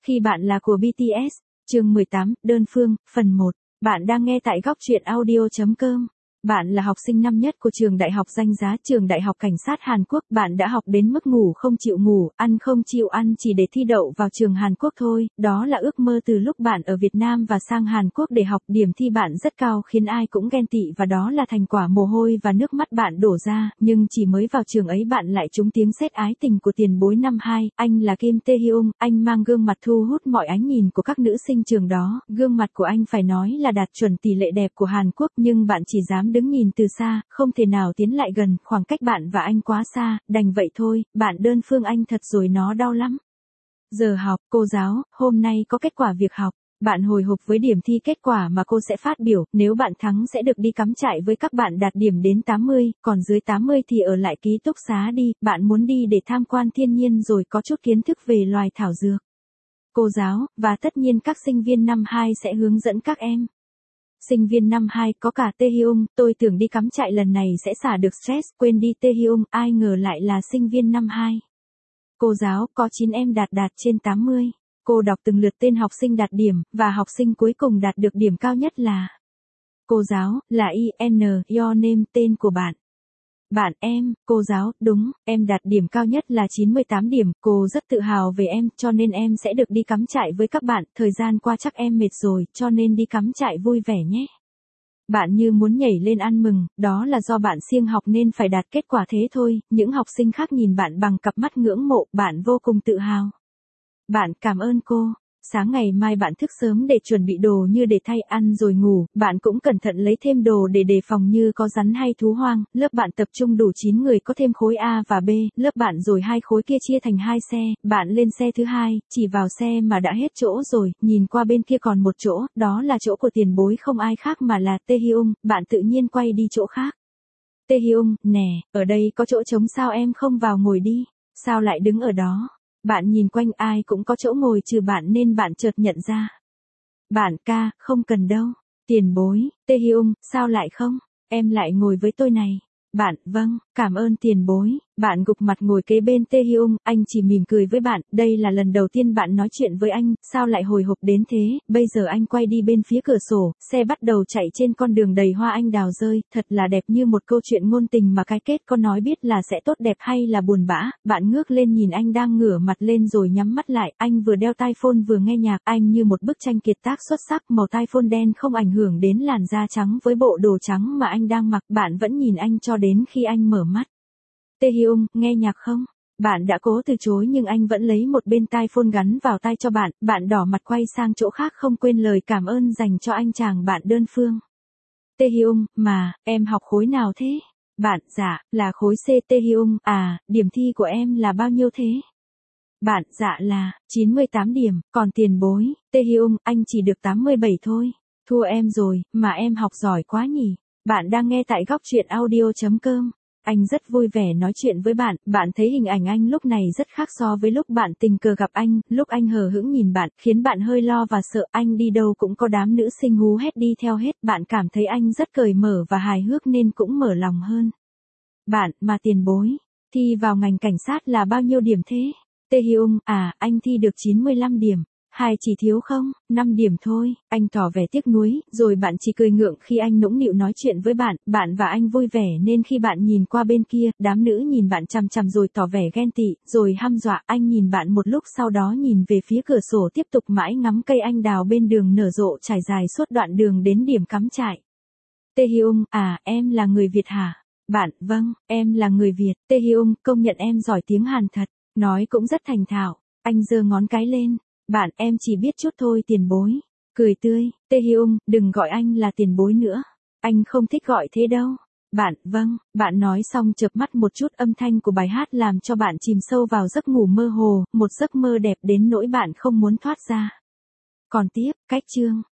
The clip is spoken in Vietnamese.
Khi bạn là của BTS, chương 18, đơn phương, phần 1. Bạn đang nghe tại góc truyện audio.com. Bạn là học sinh năm nhất của trường đại học danh giá, trường đại học cảnh sát Hàn Quốc. Bạn đã học đến mức ngủ không chịu ngủ, ăn không chịu ăn chỉ để thi đậu vào trường Hàn Quốc thôi. Đó là ước mơ từ lúc bạn ở Việt Nam và sang Hàn Quốc để học. Điểm thi bạn rất cao khiến ai cũng ghen tị và đó là thành quả mồ hôi và nước mắt bạn đổ ra. Nhưng chỉ mới vào trường ấy bạn lại trúng tiếng sét ái tình của tiền bối năm 2. Anh là Kim Tae Hyung, anh mang gương mặt thu hút mọi ánh nhìn của các nữ sinh trường đó. Gương mặt của anh phải nói là đạt chuẩn tỷ lệ đẹp của Hàn Quốc, nhưng bạn chỉ dám đứng nhìn từ xa, không thể nào tiến lại gần, khoảng cách bạn và anh quá xa, đành vậy thôi, bạn đơn phương anh thật rồi nó đau lắm. Giờ học, cô giáo, hôm nay có kết quả việc học. Bạn hồi hộp với điểm thi kết quả mà cô sẽ phát biểu, nếu bạn thắng sẽ được đi cắm trại với các bạn đạt điểm đến 80, còn dưới 80 thì ở lại ký túc xá đi, bạn muốn đi để tham quan thiên nhiên rồi có chút kiến thức về loài thảo dược. Cô giáo, và tất nhiên các sinh viên năm 2 sẽ hướng dẫn các em. Sinh viên năm 2 có cả Tae Hyung, tôi tưởng đi cắm trại lần này sẽ xả được stress, quên đi Tae Hyung, ai ngờ lại là sinh viên năm 2. Cô giáo, có 9 em đạt trên 80. Cô đọc từng lượt tên học sinh đạt điểm, và học sinh cuối cùng đạt được điểm cao nhất là... Cô giáo, là IN, your name, tên của bạn. Bạn em, cô giáo, đúng, em đạt điểm cao nhất là 98 điểm, cô rất tự hào về em, cho nên em sẽ được đi cắm trại với các bạn, thời gian qua chắc em mệt rồi, cho nên đi cắm trại vui vẻ nhé. Bạn như muốn nhảy lên ăn mừng, đó là do bạn siêng học nên phải đạt kết quả thế thôi, những học sinh khác nhìn bạn bằng cặp mắt ngưỡng mộ, bạn vô cùng tự hào. Bạn cảm ơn cô. Sáng ngày mai bạn thức sớm để chuẩn bị đồ như để thay ăn rồi ngủ, bạn cũng cẩn thận lấy thêm đồ để đề phòng như có rắn hay thú hoang, lớp bạn tập trung đủ 9 người có thêm khối A và B, lớp bạn rồi hai khối kia chia thành 2 xe, bạn lên xe thứ 2, chỉ vào xe mà đã hết chỗ rồi, nhìn qua bên kia còn một chỗ, đó là chỗ của tiền bối không ai khác mà là Tae Hyung, bạn tự nhiên quay đi chỗ khác. Tae Hyung, nè, ở đây có chỗ trống sao em không vào ngồi đi, sao lại đứng ở đó? Bạn nhìn quanh ai cũng có chỗ ngồi trừ bạn nên bạn chợt nhận ra. Bạn ca, không cần đâu. Tiền bối, Tae Hyung, sao lại không? Em lại ngồi với tôi này. Bạn, vâng, cảm ơn tiền bối. Bạn gục mặt ngồi kế bên Tae Hyung, anh chỉ mỉm cười với bạn, đây là lần đầu tiên bạn nói chuyện với anh, sao lại hồi hộp đến thế, bây giờ anh quay đi bên phía cửa sổ, xe bắt đầu chạy trên con đường đầy hoa anh đào rơi, thật là đẹp như một câu chuyện ngôn tình mà cái kết có nói biết là sẽ tốt đẹp hay là buồn bã, bạn ngước lên nhìn anh đang ngửa mặt lên rồi nhắm mắt lại, anh vừa đeo tai phone vừa nghe nhạc, anh như một bức tranh kiệt tác xuất sắc, màu tai phone đen không ảnh hưởng đến làn da trắng với bộ đồ trắng mà anh đang mặc, bạn vẫn nhìn anh cho đến khi anh mở mắt. Tae Hyung, nghe nhạc không? Bạn đã cố từ chối nhưng anh vẫn lấy một bên tai phone gắn vào tai cho bạn, bạn đỏ mặt quay sang chỗ khác không quên lời cảm ơn dành cho anh chàng bạn đơn phương. Tae Hyung, mà, em học khối nào thế? Bạn, dạ, là khối C. Tae Hyung, à, điểm thi của em là bao nhiêu thế? Bạn, dạ là, 98 điểm, còn tiền bối, Tae Hyung, anh chỉ được 87 thôi. Thua em rồi, mà em học giỏi quá nhỉ. Bạn đang nghe tại góc truyện audio.com. Anh rất vui vẻ nói chuyện với bạn, bạn thấy hình ảnh anh lúc này rất khác so với lúc bạn tình cờ gặp anh, lúc anh hờ hững nhìn bạn, khiến bạn hơi lo và sợ, anh đi đâu cũng có đám nữ sinh hú hét đi theo hết, bạn cảm thấy anh rất cởi mở và hài hước nên cũng mở lòng hơn. Bạn, mà tiền bối, thi vào ngành cảnh sát là bao nhiêu điểm thế? Tae Hyung, à, anh thi được 95 điểm. Hai chỉ thiếu không, 5 điểm thôi, anh tỏ vẻ tiếc nuối, rồi bạn chỉ cười ngượng khi anh nũng nịu nói chuyện với bạn, bạn và anh vui vẻ nên khi bạn nhìn qua bên kia, đám nữ nhìn bạn chằm chằm rồi tỏ vẻ ghen tị, rồi hăm dọa, anh nhìn bạn một lúc sau đó nhìn về phía cửa sổ tiếp tục mãi ngắm cây anh đào bên đường nở rộ trải dài suốt đoạn đường đến điểm cắm trại. Tae Hyung, à, em là người Việt hả? Bạn, vâng, em là người Việt, Tae Hyung, công nhận em giỏi tiếng Hàn thật, nói cũng rất thành thạo, anh giơ ngón cái lên. Bạn, em chỉ biết chút thôi tiền bối. Cười tươi, Tae Hyung, đừng gọi anh là tiền bối nữa. Anh không thích gọi thế đâu. Bạn, vâng, bạn nói xong chợp mắt một chút âm thanh của bài hát làm cho bạn chìm sâu vào giấc ngủ mơ hồ, một giấc mơ đẹp đến nỗi bạn không muốn thoát ra. Còn tiếp, cách chương.